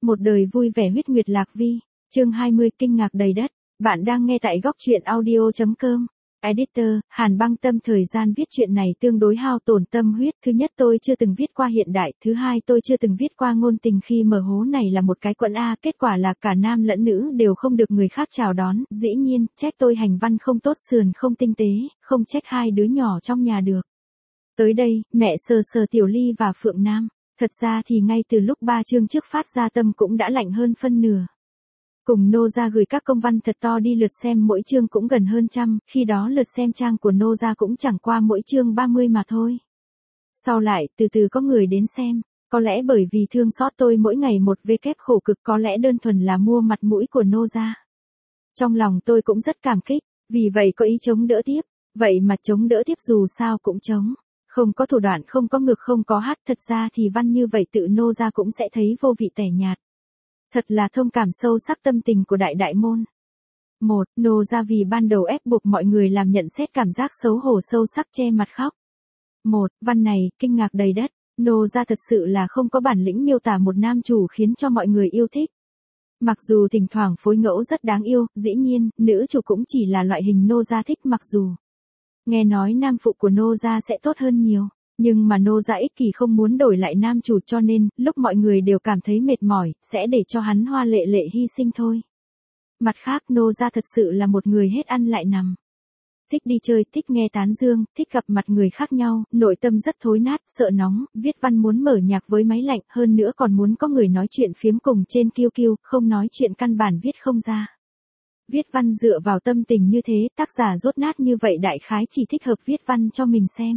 Một đời vui vẻ huyết nguyệt lạc vi, chương 20 kinh ngạc đầy đất. Bạn đang nghe tại góc truyện audio.com. Editor, Hàn Băng Tâm. Thời gian viết chuyện này tương đối hao tổn tâm huyết. Thứ nhất, tôi chưa từng viết qua hiện đại. Thứ hai, tôi chưa từng viết qua ngôn tình khi mở hố này là một cái quận A. Kết quả là cả nam lẫn nữ đều không được người khác chào đón. Dĩ nhiên, trách tôi hành văn không tốt, sườn không tinh tế, không trách hai đứa nhỏ trong nhà được. Tới đây, mẹ sờ sờ Tiểu Ly và Phượng Nam. Thật ra thì ngay từ lúc 3 chương trước phát ra tâm cũng đã lạnh hơn phân nửa. Cùng Nô Gia gửi các công văn thật to đi, lượt xem mỗi chương cũng gần hơn trăm, khi đó lượt xem trang của Nô Gia cũng chẳng qua mỗi chương 30 mà thôi. Sau lại, từ từ có người đến xem, có lẽ bởi vì thương xót tôi mỗi ngày một vê khổ cực, có lẽ đơn thuần là mua mặt mũi của Nô Gia. Trong lòng tôi cũng rất cảm kích, vì vậy có ý chống đỡ tiếp, vậy mà chống đỡ tiếp dù sao cũng chống. Không có thủ đoạn, không có ngực, không có hát, thật ra thì văn như vậy tự Nô Gia cũng sẽ thấy vô vị tẻ nhạt. Thật là thông cảm sâu sắc tâm tình của đại đại môn. 1. Nô Gia vì ban đầu ép buộc mọi người làm nhận xét, cảm giác xấu hổ sâu sắc che mặt khóc. 1. Văn này, kinh ngạc đầy đất. Nô Gia thật sự là không có bản lĩnh miêu tả một nam chủ khiến cho mọi người yêu thích. Mặc dù thỉnh thoảng phối ngẫu rất đáng yêu, dĩ nhiên, nữ chủ cũng chỉ là loại hình Nô Gia thích, mặc dù nghe nói nam phụ của Nô Gia sẽ tốt hơn nhiều, nhưng mà Nô Gia ích kỷ không muốn đổi lại nam chủ, cho nên, lúc mọi người đều cảm thấy mệt mỏi, sẽ để cho hắn hoa lệ lệ hy sinh thôi. Mặt khác, Nô Gia thật sự là một người hết ăn lại nằm. Thích đi chơi, thích nghe tán dương, thích gặp mặt người khác nhau, nội tâm rất thối nát, sợ nóng, viết văn muốn mở nhạc với máy lạnh, hơn nữa còn muốn có người nói chuyện phiếm cùng trên QQ, không nói chuyện căn bản viết không ra. Viết văn dựa vào tâm tình như thế, tác giả dốt nát như vậy đại khái chỉ thích hợp viết văn cho mình xem.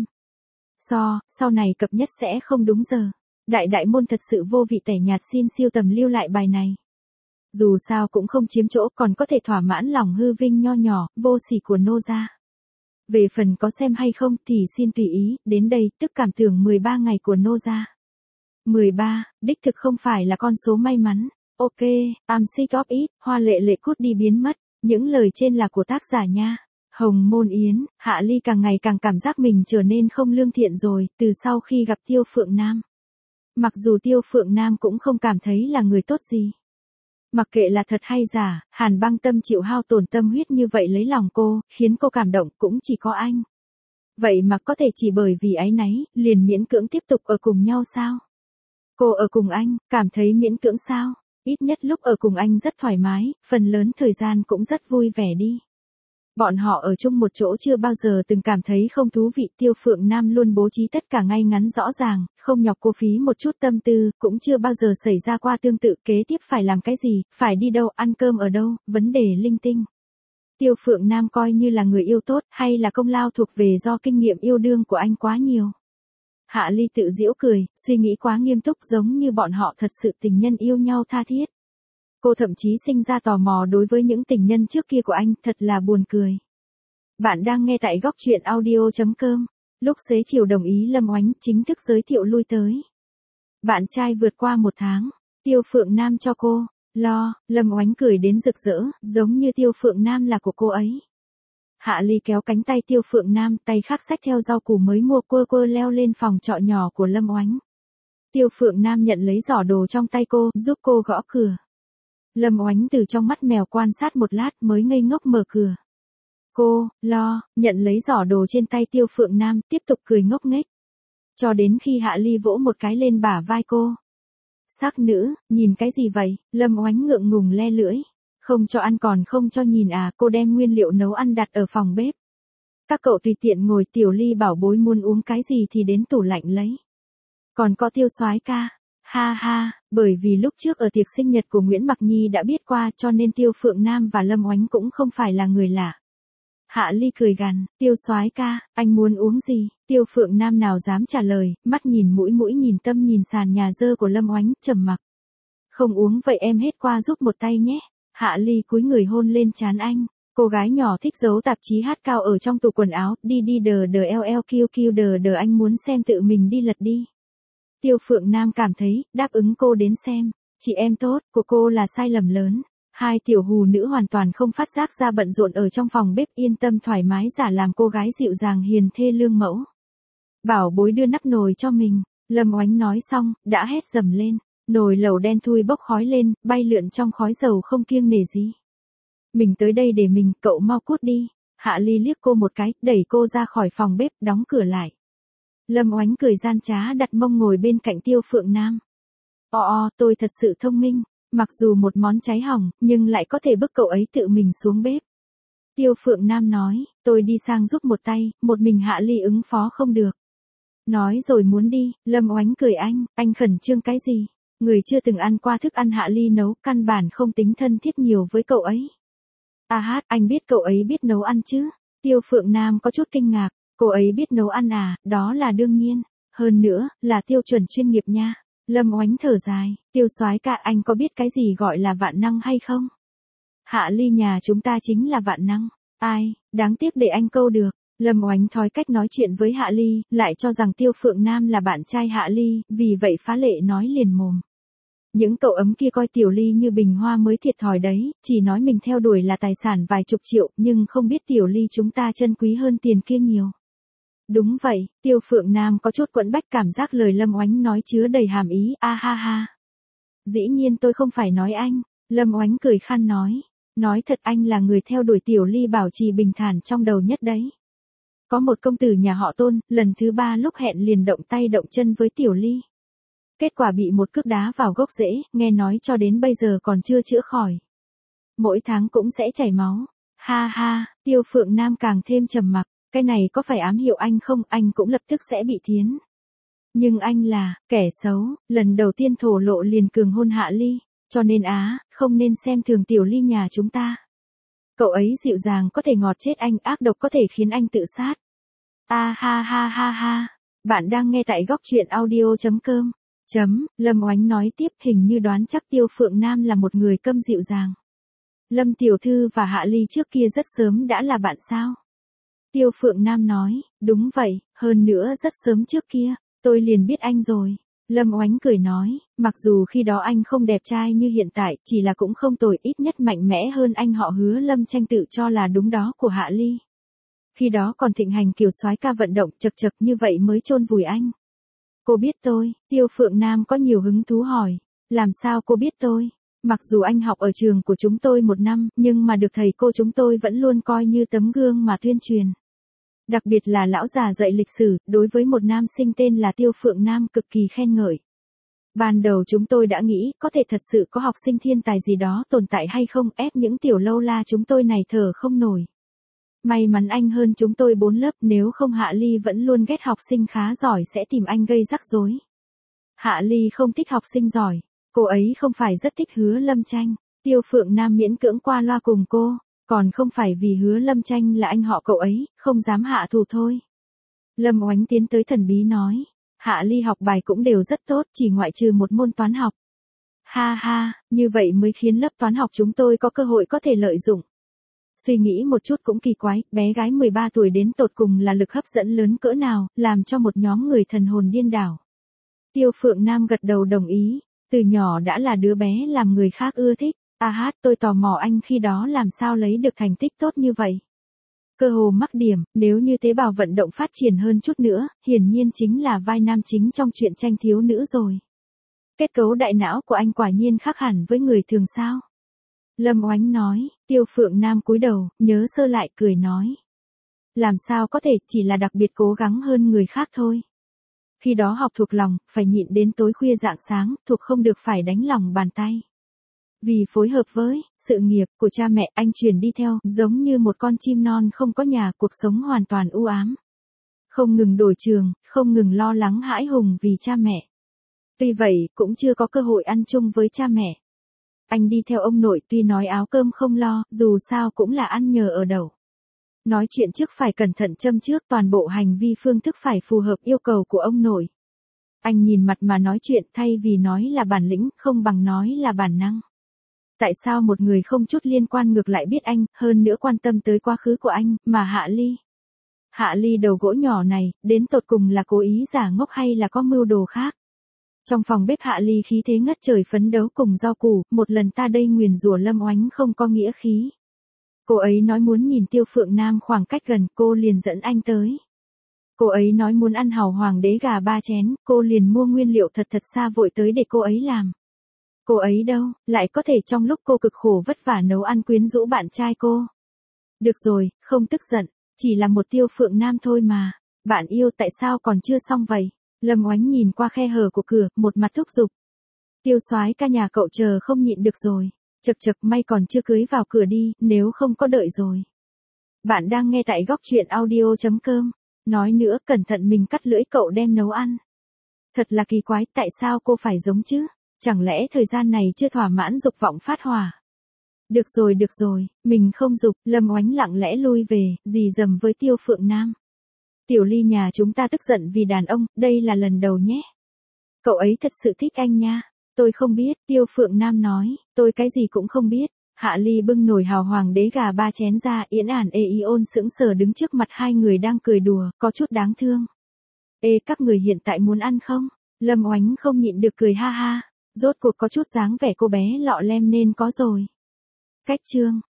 Sau này cập nhất sẽ không đúng giờ. Đại đại môn thật sự vô vị tẻ nhạt, xin siêu tầm lưu lại bài này. Dù sao cũng không chiếm chỗ, còn có thể thỏa mãn lòng hư vinh nho nhỏ, vô sỉ của Nô Gia. Về phần có xem hay không thì xin tùy ý, đến đây, tức cảm tưởng 13 ngày của Nô Gia. 13, đích thực không phải là con số may mắn. Ok, I'm sick of it, hoa lệ lệ cút đi biến mất. Những lời trên là của tác giả nha. Hồng Môn Yến, Hạ Ly càng ngày càng cảm giác mình trở nên không lương thiện rồi, từ sau khi gặp Tiêu Phượng Nam. Mặc dù Tiêu Phượng Nam cũng không cảm thấy là người tốt gì. Mặc kệ là thật hay giả, Hàn Băng Tâm chịu hao tổn tâm huyết như vậy lấy lòng cô, khiến cô cảm động cũng chỉ có anh. Vậy mà có thể chỉ bởi vì áy náy, liền miễn cưỡng tiếp tục ở cùng nhau sao? Cô ở cùng anh, cảm thấy miễn cưỡng sao? Ít nhất lúc ở cùng anh rất thoải mái, phần lớn thời gian cũng rất vui vẻ đi. Bọn họ ở chung một chỗ chưa bao giờ từng cảm thấy không thú vị. Tiêu Phượng Nam luôn bố trí tất cả ngay ngắn rõ ràng, không nhọc cô phí một chút tâm tư, cũng chưa bao giờ xảy ra qua tương tự. Kế tiếp phải làm cái gì, phải đi đâu, ăn cơm ở đâu, vấn đề linh tinh. Tiêu Phượng Nam coi như là người yêu tốt, hay là công lao thuộc về do kinh nghiệm yêu đương của anh quá nhiều. Hạ Ly tự giễu cười, suy nghĩ quá nghiêm túc, giống như bọn họ thật sự tình nhân yêu nhau tha thiết. Cô thậm chí sinh ra tò mò đối với những tình nhân trước kia của anh, thật là buồn cười. Bạn đang nghe tại góc truyện audio.com. Lúc xế chiều đồng ý, Lâm Oánh chính thức giới thiệu lui tới. Bạn trai vượt qua 1 tháng, Tiêu Phượng Nam cho cô. Lâm Oánh cười đến rực rỡ, giống như Tiêu Phượng Nam là của cô ấy. Hạ Ly kéo cánh tay Tiêu Phượng Nam, tay khác xách theo rau củ mới mua, quơ leo lên phòng trọ nhỏ của Lâm Oánh. Tiêu Phượng Nam nhận lấy giỏ đồ trong tay cô, giúp cô gõ cửa. Lâm Oánh từ trong mắt mèo quan sát một lát mới ngây ngốc mở cửa. Cô, nhận lấy giỏ đồ trên tay Tiêu Phượng Nam, tiếp tục cười ngốc nghếch. Cho đến khi Hạ Ly vỗ một cái lên bả vai cô. Sắc nữ, nhìn cái gì vậy? Lâm Oánh ngượng ngùng le lưỡi. Không cho ăn còn không cho nhìn à? Cô đem nguyên liệu nấu ăn đặt ở phòng bếp. Các cậu tùy tiện ngồi, Tiểu Ly bảo bối muốn uống cái gì thì đến tủ lạnh lấy. Còn có Tiêu soái ca. Ha, bởi vì lúc trước ở tiệc sinh nhật của Nguyễn Mặc Nhi đã biết qua, cho nên Tiêu Phượng Nam và Lâm Oánh cũng không phải là người lạ. Hạ Ly cười gằn, Tiêu soái ca, anh muốn uống gì? Tiêu Phượng Nam nào dám trả lời, mắt nhìn mũi nhìn tâm nhìn sàn nhà dơ của Lâm Oánh, trầm mặc. Không uống vậy em hết qua giúp một tay nhé. Hạ Ly cúi người hôn lên trán anh. Cô gái nhỏ thích giấu tạp chí hát cao ở trong tủ quần áo, đi đờ anh muốn xem tự mình đi lật đi. Tiêu Phượng Nam cảm thấy, đáp ứng cô đến xem. Chị em tốt, của cô là sai lầm lớn. Hai tiểu hù nữ hoàn toàn không phát giác ra bận rộn ở trong phòng bếp, yên tâm thoải mái giả làm cô gái dịu dàng hiền thê lương mẫu. Bảo bối đưa nắp nồi cho mình. Lâm Oánh nói xong, đã hét dầm lên. Nồi lẩu đen thui bốc khói lên, bay lượn trong khói dầu không kiêng nể gì. Mình tới đây để mình, cậu mau cút đi. Hạ Ly liếc cô một cái, đẩy cô ra khỏi phòng bếp, đóng cửa lại. Lâm Oánh cười gian trá đặt mông ngồi bên cạnh Tiêu Phượng Nam. Tôi thật sự thông minh, mặc dù một món cháy hỏng, nhưng lại có thể bức cậu ấy tự mình xuống bếp. Tiêu Phượng Nam nói, tôi đi sang giúp một tay, một mình Hạ Ly ứng phó không được. Nói rồi muốn đi, Lâm Oánh cười anh khẩn trương cái gì? Người chưa từng ăn qua thức ăn Hạ Ly nấu, căn bản không tính thân thiết nhiều với cậu ấy. Anh biết cậu ấy biết nấu ăn chứ? Tiêu Phượng Nam có chút kinh ngạc, cô ấy biết nấu ăn à, đó là đương nhiên. Hơn nữa, là tiêu chuẩn chuyên nghiệp nha. Lâm Oánh thở dài, Tiêu soái ca, anh có biết cái gì gọi là vạn năng hay không? Hạ Ly nhà chúng ta chính là vạn năng. Ai, đáng tiếc để anh câu được. Lâm Oánh thói cách nói chuyện với Hạ Ly, lại cho rằng Tiêu Phượng Nam là bạn trai Hạ Ly, vì vậy phá lệ nói liền mồm. Những cậu ấm kia coi Tiểu Ly như bình hoa mới thiệt thòi đấy, chỉ nói mình theo đuổi là tài sản vài chục triệu, nhưng không biết Tiểu Ly chúng ta chân quý hơn tiền kia nhiều. Đúng vậy, Tiêu Phượng Nam có chút quẫn bách, cảm giác lời Lâm Oánh nói chứa đầy hàm ý, ha. Dĩ nhiên tôi không phải nói anh, Lâm Oánh cười khan nói thật, anh là người theo đuổi Tiểu Ly bảo trì bình thản trong đầu nhất đấy. Có một công tử nhà họ Tôn, lần thứ 3 lúc hẹn liền động tay động chân với Tiểu Ly. Kết quả bị một cước đá vào gốc rễ, nghe nói cho đến bây giờ còn chưa chữa khỏi. Mỗi tháng cũng sẽ chảy máu. Ha, Tiêu Phượng Nam càng thêm trầm mặc, cái này có phải ám hiệu anh không, anh cũng lập tức sẽ bị thiến. Nhưng anh là, kẻ xấu, lần đầu tiên thổ lộ liền cường hôn Hạ Ly, cho nên không nên xem thường Tiểu Ly nhà chúng ta. Cậu ấy dịu dàng có thể ngọt chết anh, ác độc có thể khiến anh tự sát. Ha. Bạn đang nghe tại góc truyện audio.com. Lâm Oánh nói tiếp, hình như đoán chắc Tiêu Phượng Nam là một người câm dịu dàng. Lâm tiểu thư và Hạ Ly trước kia rất sớm đã là bạn sao? Tiêu Phượng Nam nói, đúng vậy, hơn nữa rất sớm trước kia, tôi liền biết anh rồi. Lâm Oánh cười nói, mặc dù khi đó anh không đẹp trai như hiện tại, chỉ là cũng không tồi, ít nhất mạnh mẽ hơn anh họ Hứa Lâm Tranh tự cho là đúng đó của Hạ Ly. Khi đó còn thịnh hành kiểu soái ca vận động, chật như vậy mới chôn vùi anh. Cô biết tôi, Tiêu Phượng Nam có nhiều hứng thú hỏi, làm sao cô biết tôi? Mặc dù anh học ở trường của chúng tôi 1 năm, nhưng mà được thầy cô chúng tôi vẫn luôn coi như tấm gương mà tuyên truyền. Đặc biệt là lão già dạy lịch sử, đối với một nam sinh tên là Tiêu Phượng Nam cực kỳ khen ngợi. Ban đầu chúng tôi đã nghĩ, có thể thật sự có học sinh thiên tài gì đó tồn tại hay không, ép những tiểu lâu la chúng tôi này thở không nổi. May mắn anh hơn chúng tôi 4 lớp, nếu không Hạ Ly vẫn luôn ghét học sinh khá giỏi sẽ tìm anh gây rắc rối. Hạ Ly không thích học sinh giỏi, cô ấy không phải rất thích Hứa Lâm Tranh. Tiêu Phượng Nam miễn cưỡng qua loa cùng cô, còn không phải vì Hứa Lâm Tranh là anh họ cậu ấy, không dám hạ thủ thôi. Lâm Oánh tiến tới thần bí nói, Hạ Ly học bài cũng đều rất tốt, chỉ ngoại trừ một môn toán học. Ha, như vậy mới khiến lớp toán học chúng tôi có cơ hội có thể lợi dụng. Suy nghĩ một chút cũng kỳ quái, bé gái 13 tuổi đến tột cùng là lực hấp dẫn lớn cỡ nào, làm cho một nhóm người thần hồn điên đảo. Tiêu Phượng Nam gật đầu đồng ý, từ nhỏ đã là đứa bé làm người khác ưa thích. Tôi tò mò anh khi đó làm sao lấy được thành tích tốt như vậy. Cơ hồ mắc điểm, nếu như tế bào vận động phát triển hơn chút nữa, hiển nhiên chính là vai nam chính trong truyện tranh thiếu nữ rồi. Kết cấu đại não của anh quả nhiên khác hẳn với người thường sao? Lâm Oánh nói, Tiêu Phượng Nam cúi đầu, nhớ sơ lại cười nói. Làm sao có thể, chỉ là đặc biệt cố gắng hơn người khác thôi. Khi đó học thuộc lòng, phải nhịn đến tối khuya rạng sáng, thuộc không được phải đánh lòng bàn tay. Vì phối hợp với sự nghiệp của cha mẹ, anh chuyển đi theo, giống như một con chim non không có nhà, cuộc sống hoàn toàn u ám. Không ngừng đổi trường, không ngừng lo lắng hãi hùng vì cha mẹ. Tuy vậy, cũng chưa có cơ hội ăn chung với cha mẹ. Anh đi theo ông nội, tuy nói áo cơm không lo, dù sao cũng là ăn nhờ ở đậu. Nói chuyện trước phải cẩn thận châm trước, toàn bộ hành vi phương thức phải phù hợp yêu cầu của ông nội. Anh nhìn mặt mà nói chuyện, thay vì nói là bản lĩnh, không bằng nói là bản năng. Tại sao một người không chút liên quan ngược lại biết anh, hơn nữa quan tâm tới quá khứ của anh, mà Hạ Ly? Hạ Ly đầu gỗ nhỏ này, đến tột cùng là cố ý giả ngốc hay là có mưu đồ khác? Trong phòng bếp Hạ Ly khí thế ngất trời phấn đấu cùng rau củ, một lần ta đây nguyền rủa Lâm Oánh không có nghĩa khí. Cô ấy nói muốn nhìn Tiêu Phượng Nam khoảng cách gần, cô liền dẫn anh tới. Cô ấy nói muốn ăn hàu hoàng đế gà 3 chén, cô liền mua nguyên liệu thật xa vội tới để cô ấy làm. Cô ấy đâu, lại có thể trong lúc cô cực khổ vất vả nấu ăn quyến rũ bạn trai cô. Được rồi, không tức giận, chỉ là một Tiêu Phượng Nam thôi mà. Bạn yêu tại sao còn chưa xong vậy? Lâm Oánh nhìn qua khe hở của cửa, một mặt thúc giục. Tiêu soái ca nhà cậu chờ không nhịn được rồi. Chật chật, may còn chưa cưới vào cửa đi, nếu không có đợi rồi. Bạn đang nghe tại góc truyện audio.com. Nói nữa, cẩn thận mình cắt lưỡi cậu đem nấu ăn. Thật là kỳ quái, tại sao cô phải giống chứ? Chẳng lẽ thời gian này chưa thỏa mãn dục vọng phát hỏa? Được rồi, mình không dục. Lâm Oánh lặng lẽ lui về, rì rầm với Tiêu Phượng Nam. Tiểu Ly nhà chúng ta tức giận vì đàn ông, đây là lần đầu nhé. Cậu ấy thật sự thích anh nha. Tôi không biết, Tiêu Phượng Nam nói, tôi cái gì cũng không biết. Hạ Ly bưng nồi hào hoàng đế gà 3 chén ra, Yến Ản Ôn sững sờ đứng trước mặt hai người đang cười đùa, có chút đáng thương. Ê, các người hiện tại muốn ăn không? Lâm Oánh không nhịn được cười ha ha, rốt cuộc có chút dáng vẻ cô bé lọ lem nên có rồi. Cách chương